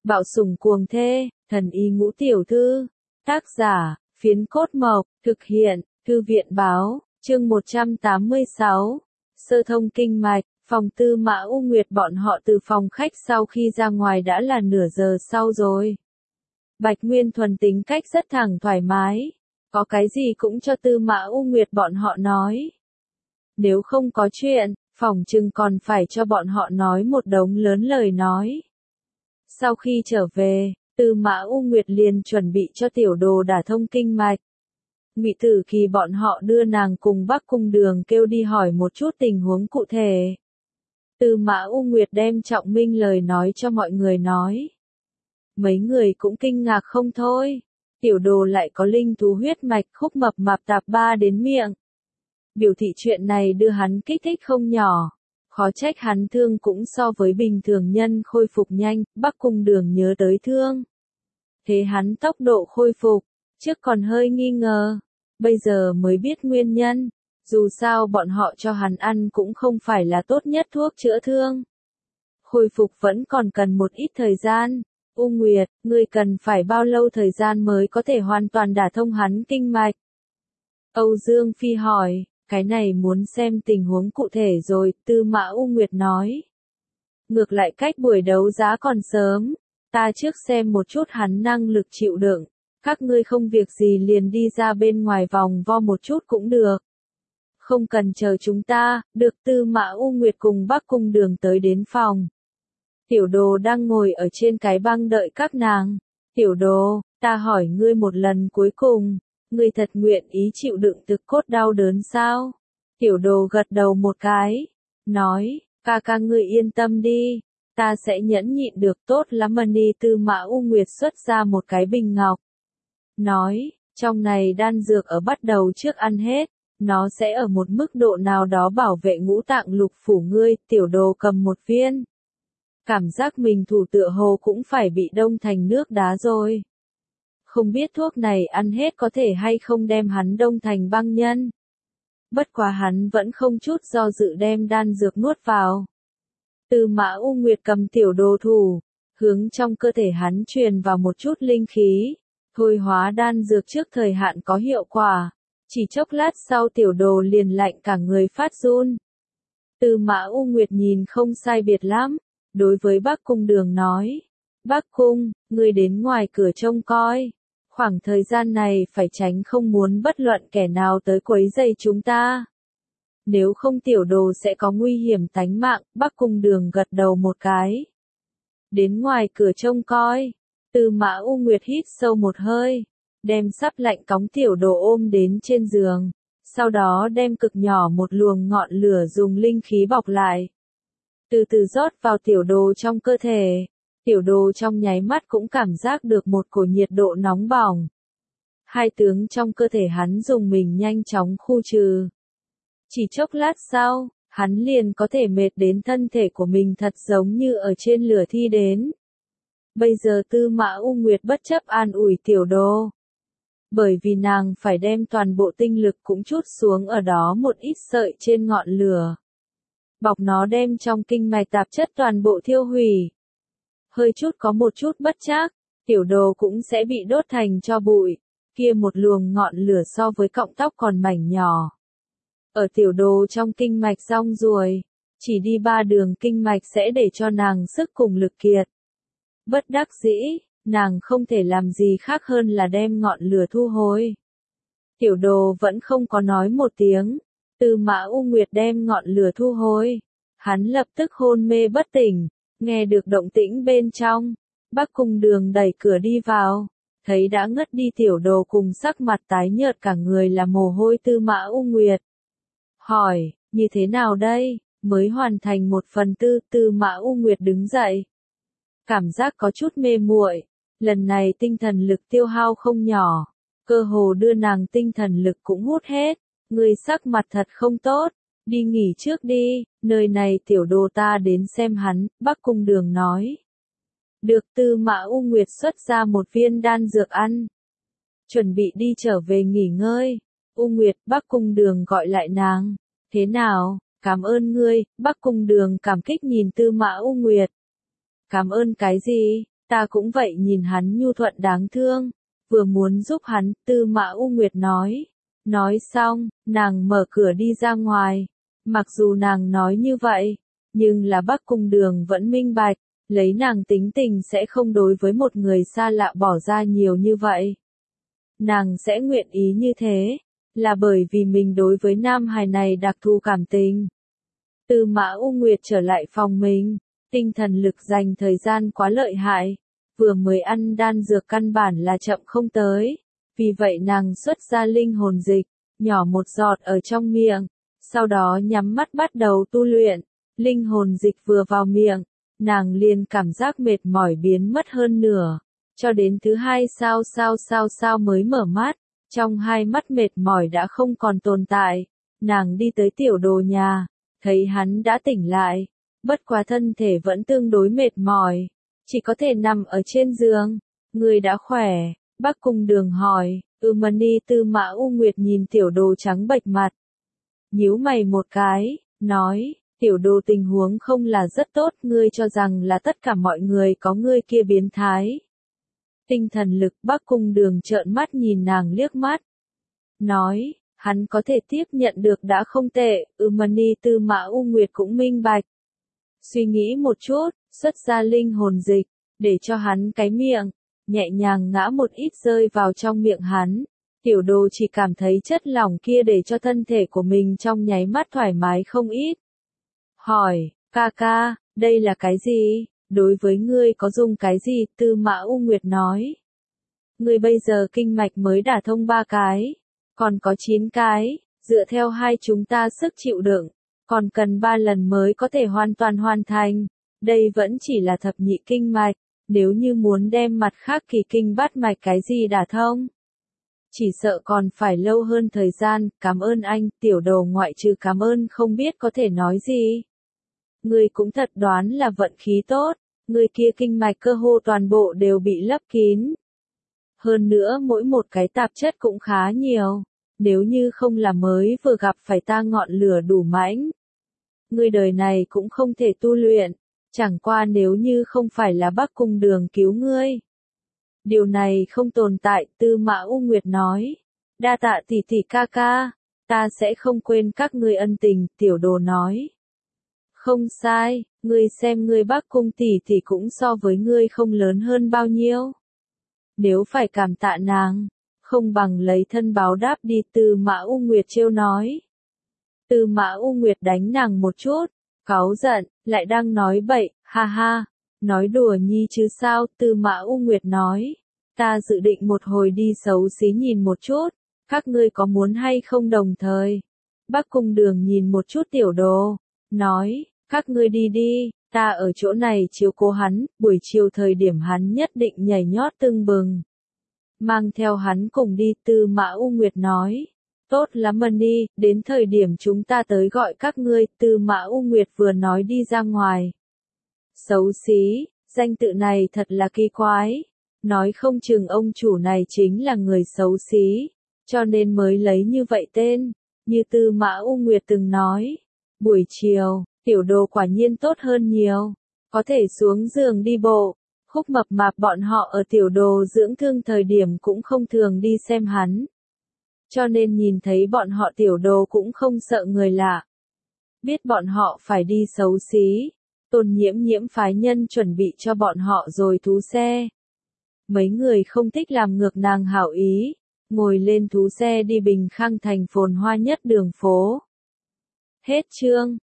Bạo sủng cuồng thê, thần y ngũ tiểu thư. Tác giả, Phiến Cốt Mộc, thực hiện, Thư viện báo, chương 186. Sơ thông kinh mạch, phòng Tư Mã U Nguyệt bọn họ từ phòng khách sau khi ra ngoài đã là nửa giờ sau rồi. Bạch Nguyên Thuần tính cách rất thẳng thoải mái, có cái gì cũng cho Tư Mã U Nguyệt bọn họ nói. Nếu không có chuyện, phỏng chừng còn phải cho bọn họ nói một đống lớn lời nói. Sau khi trở về, Tư Mã U Nguyệt liền chuẩn bị cho tiểu đồ đả thông kinh mạch. Ngụy Tử Kỳ bọn họ đưa nàng cùng Bắc Cung Đường kêu đi hỏi một chút tình huống cụ thể. Tư Mã U Nguyệt đem Trọng Minh lời nói cho mọi người nói. Mấy người cũng kinh ngạc không thôi. Tiểu đồ lại có linh thú huyết mạch khúc mập mạp tạp ba đến miệng. Biểu thị chuyện này đưa hắn kích thích không nhỏ. Khó trách hắn thương cũng so với bình thường nhân khôi phục nhanh, Bắc Cung Đường nhớ tới thương. Thế hắn tốc độ khôi phục, trước còn hơi nghi ngờ, bây giờ mới biết nguyên nhân, dù sao bọn họ cho hắn ăn cũng không phải là tốt nhất thuốc chữa thương. Khôi phục vẫn còn cần một ít thời gian. U Nguyệt, ngươi cần phải bao lâu thời gian mới có thể hoàn toàn đả thông hắn kinh mạch? Âu Dương Phi hỏi. Cái này muốn xem tình huống cụ thể rồi, Tư Mã U Nguyệt nói. Ngược lại cách buổi đấu giá còn sớm, ta trước xem một chút hắn năng lực chịu đựng, các ngươi không việc gì liền đi ra bên ngoài vòng vo một chút cũng được. Không cần chờ chúng ta, được. Tư Mã U Nguyệt cùng Bắc Cung Đường tới đến phòng. Tiểu đồ đang ngồi ở trên cái băng đợi các nàng. Tiểu đồ, ta hỏi ngươi một lần cuối cùng. Ngươi thật nguyện ý chịu đựng thực cốt đau đớn sao? Tiểu đồ gật đầu một cái, nói, ca ca ngươi yên tâm đi, ta sẽ nhẫn nhịn được tốt lắm. Mani Tư Mã U Nguyệt xuất ra một cái bình ngọc. Nói, trong này đan dược ở bắt đầu trước ăn hết, nó sẽ ở một mức độ nào đó bảo vệ ngũ tạng lục phủ ngươi. Tiểu đồ cầm một viên. Cảm giác mình thủ tựa hồ cũng phải bị đông thành nước đá rồi. Không biết thuốc này ăn hết có thể hay không đem hắn đông thành băng nhân. Bất quá hắn vẫn không chút do dự đem đan dược nuốt vào. Tư Mã U Nguyệt cầm tiểu đồ thủ, hướng trong cơ thể hắn truyền vào một chút linh khí, thôi hóa đan dược trước thời hạn có hiệu quả. Chỉ chốc lát sau tiểu đồ liền lạnh cả người phát run. Tư Mã U Nguyệt nhìn không sai biệt lắm, đối với Bắc Cung Đường nói. Bắc Cung, ngươi đến ngoài cửa trông coi. Khoảng thời gian này phải tránh không muốn bất luận kẻ nào tới quấy rầy chúng ta. Nếu không tiểu đồ sẽ có nguy hiểm tánh mạng. Bắc Cung Đường gật đầu một cái. Đến ngoài cửa trông coi. Tư Mã U Nguyệt hít sâu một hơi. Đem sắp lạnh cóng tiểu đồ ôm đến trên giường. Sau đó đem cực nhỏ một luồng ngọn lửa dùng linh khí bọc lại. Từ từ rót vào tiểu đồ trong cơ thể. Tiểu đồ trong nháy mắt cũng cảm giác được một cổ nhiệt độ nóng bỏng. Hai tướng trong cơ thể hắn dùng mình nhanh chóng khu trừ. Chỉ chốc lát sau, hắn liền có thể mệt đến thân thể của mình thật giống như ở trên lửa thi đến. Bây giờ Tư Mã U Nguyệt bất chấp an ủi tiểu đồ. Bởi vì nàng phải đem toàn bộ tinh lực cũng chút xuống ở đó một ít sợi trên ngọn lửa. Bọc nó đem trong kinh mạch tạp chất toàn bộ thiêu hủy. Hơi chút có một chút bất trắc, tiểu đồ cũng sẽ bị đốt thành tro bụi. Kia một luồng ngọn lửa so với cọng tóc còn mảnh nhỏ. Ở tiểu đồ trong kinh mạch rong ruổi, chỉ đi 3 đường kinh mạch sẽ để cho nàng sức cùng lực kiệt. Bất đắc dĩ, nàng không thể làm gì khác hơn là đem ngọn lửa thu hồi. Tiểu đồ vẫn không có nói một tiếng. Tư Mã U Nguyệt đem ngọn lửa thu hồi. Hắn lập tức hôn mê bất tỉnh. Nghe được động tĩnh bên trong, Bắc Cung Đường đẩy cửa đi vào, thấy đã ngất đi tiểu đồ cùng sắc mặt tái nhợt cả người là mồ hôi Tư Mã U Nguyệt. Hỏi, như thế nào đây, mới hoàn thành 1/4. Tư Mã U Nguyệt đứng dậy. Cảm giác có chút mê muội, lần này tinh thần lực tiêu hao không nhỏ, cơ hồ đưa nàng tinh thần lực cũng hút hết. Người sắc mặt thật không tốt. Đi nghỉ trước đi, nơi này tiểu đồ ta đến xem hắn. Bắc Cung Đường nói. Được. Tư Mã U Nguyệt xuất ra một viên đan dược ăn. Chuẩn bị đi trở về nghỉ ngơi. U Nguyệt, Bắc Cung Đường gọi lại nàng. Thế nào, cảm ơn ngươi. Bắc Cung Đường cảm kích nhìn Tư Mã U Nguyệt. Cảm ơn cái gì? Ta cũng vậy, nhìn hắn nhu thuận đáng thương, vừa muốn giúp hắn, Tư Mã U Nguyệt nói. Nói xong, nàng mở cửa đi ra ngoài. Mặc dù nàng nói như vậy, nhưng là Bắc Cung Đường vẫn minh bạch, lấy nàng tính tình sẽ không đối với một người xa lạ bỏ ra nhiều như vậy. Nàng sẽ nguyện ý như thế, là bởi vì mình đối với nam hài này đặc thù cảm tình. Tư Mã U Nguyệt trở lại phòng mình, tinh thần lực dành thời gian quá lợi hại, vừa mới ăn đan dược căn bản là chậm không tới, vì vậy nàng xuất ra linh hồn dịch, nhỏ một giọt ở trong miệng, sau đó nhắm mắt bắt đầu tu luyện, linh hồn dịch vừa vào miệng, nàng liền cảm giác mệt mỏi biến mất hơn nửa, cho đến thứ hai sao mới mở mắt, trong hai mắt mệt mỏi đã không còn tồn tại, nàng đi tới Tiểu Đồ nhà, thấy hắn đã tỉnh lại, bất quá thân thể vẫn tương đối mệt mỏi, chỉ có thể nằm ở trên giường. Người đã khỏe, Bắc Cung Đường hỏi. Mani. Tư Mã U Nguyệt nhìn Tiểu Đồ trắng bệch mặt, nhíu mày một cái, nói, Tiểu Đồ tình huống không là rất tốt, ngươi cho rằng là tất cả mọi người có ngươi kia biến thái. Tinh thần lực. Bắc Cung Đường trợn mắt nhìn nàng liếc mắt, nói, hắn có thể tiếp nhận được đã không tệ. Mani. Tư Mã U Nguyệt cũng minh bạch. Suy nghĩ một chút, xuất ra linh hồn dịch, để cho hắn cái miệng, nhẹ nhàng ngã một ít rơi vào trong miệng hắn. Tiểu Đồ chỉ cảm thấy chất lỏng kia để cho thân thể của mình trong nháy mắt thoải mái không ít. Hỏi, ca ca, đây là cái gì? Đối với ngươi có dùng cái gì? Tư Mã U Nguyệt nói. Ngươi bây giờ kinh mạch mới đả thông 3 cái, còn có 9 cái, dựa theo hai chúng ta sức chịu đựng, còn cần 3 lần mới có thể hoàn toàn hoàn thành. Đây vẫn chỉ là thập nhị kinh mạch, nếu như muốn đem mặt khác kỳ kinh bát mạch cái gì đả thông, chỉ sợ còn phải lâu hơn thời gian. Cảm ơn anh. Tiểu Đồ ngoại trừ cảm ơn không biết có thể nói gì. Ngươi cũng thật đoán là vận khí tốt, ngươi kia kinh mạch cơ hồ toàn bộ đều bị lấp kín. Hơn nữa mỗi một cái tạp chất cũng khá nhiều, nếu như không là mới vừa gặp phải ta ngọn lửa đủ mãnh, ngươi đời này cũng không thể tu luyện, chẳng qua nếu như không phải là Bắc Cung Đường cứu ngươi. Điều này không tồn tại. Tư Mã U Nguyệt nói. Đa tạ tỷ tỷ ca ca, ta sẽ không quên các ngươi ân tình. Tiểu Đồ nói. Không sai, ngươi xem ngươi Bắc Cung tỷ tỷ cũng so với ngươi không lớn hơn bao nhiêu. Nếu phải cảm tạ nàng, không bằng lấy thân báo đáp đi. Tư Mã U Nguyệt trêu nói. Tư Mã U Nguyệt đánh nàng một chút, cáu giận, lại đang nói bậy, ha ha, nói đùa nhi chứ sao. Tư Mã U Nguyệt nói, ta dự định một hồi đi xấu xí nhìn một chút, các ngươi có muốn hay không đồng thời. Bắc Cung Đường nhìn một chút Tiểu Đồ, nói, các ngươi đi đi, ta ở chỗ này chiếu cố hắn, buổi chiều thời điểm hắn nhất định nhảy nhót tưng bừng. Mang theo hắn cùng đi. Tư Mã U Nguyệt nói. Tốt lắm Mani, đến thời điểm chúng ta tới gọi các ngươi. Tư Mã U Nguyệt vừa nói đi ra ngoài. Xấu xí, danh tự này thật là kỳ quái. Nói không chừng ông chủ này chính là người xấu xí, cho nên mới lấy như vậy tên. Như Tư Mã U Nguyệt từng nói. Buổi chiều, Tiểu Đồ quả nhiên tốt hơn nhiều, có thể xuống giường đi bộ. Khúc Mập Mạp bọn họ ở Tiểu Đồ dưỡng thương thời điểm cũng không thường đi xem hắn, cho nên nhìn thấy bọn họ Tiểu Đồ cũng không sợ người lạ. Biết bọn họ phải đi xấu xí, Tôn Nhiễm Nhiễm phái nhân chuẩn bị cho bọn họ rồi thú xe. Mấy người không thích làm ngược nàng hảo ý, ngồi lên thú xe đi Bình Khang thành phồn hoa nhất đường phố. Hết chương.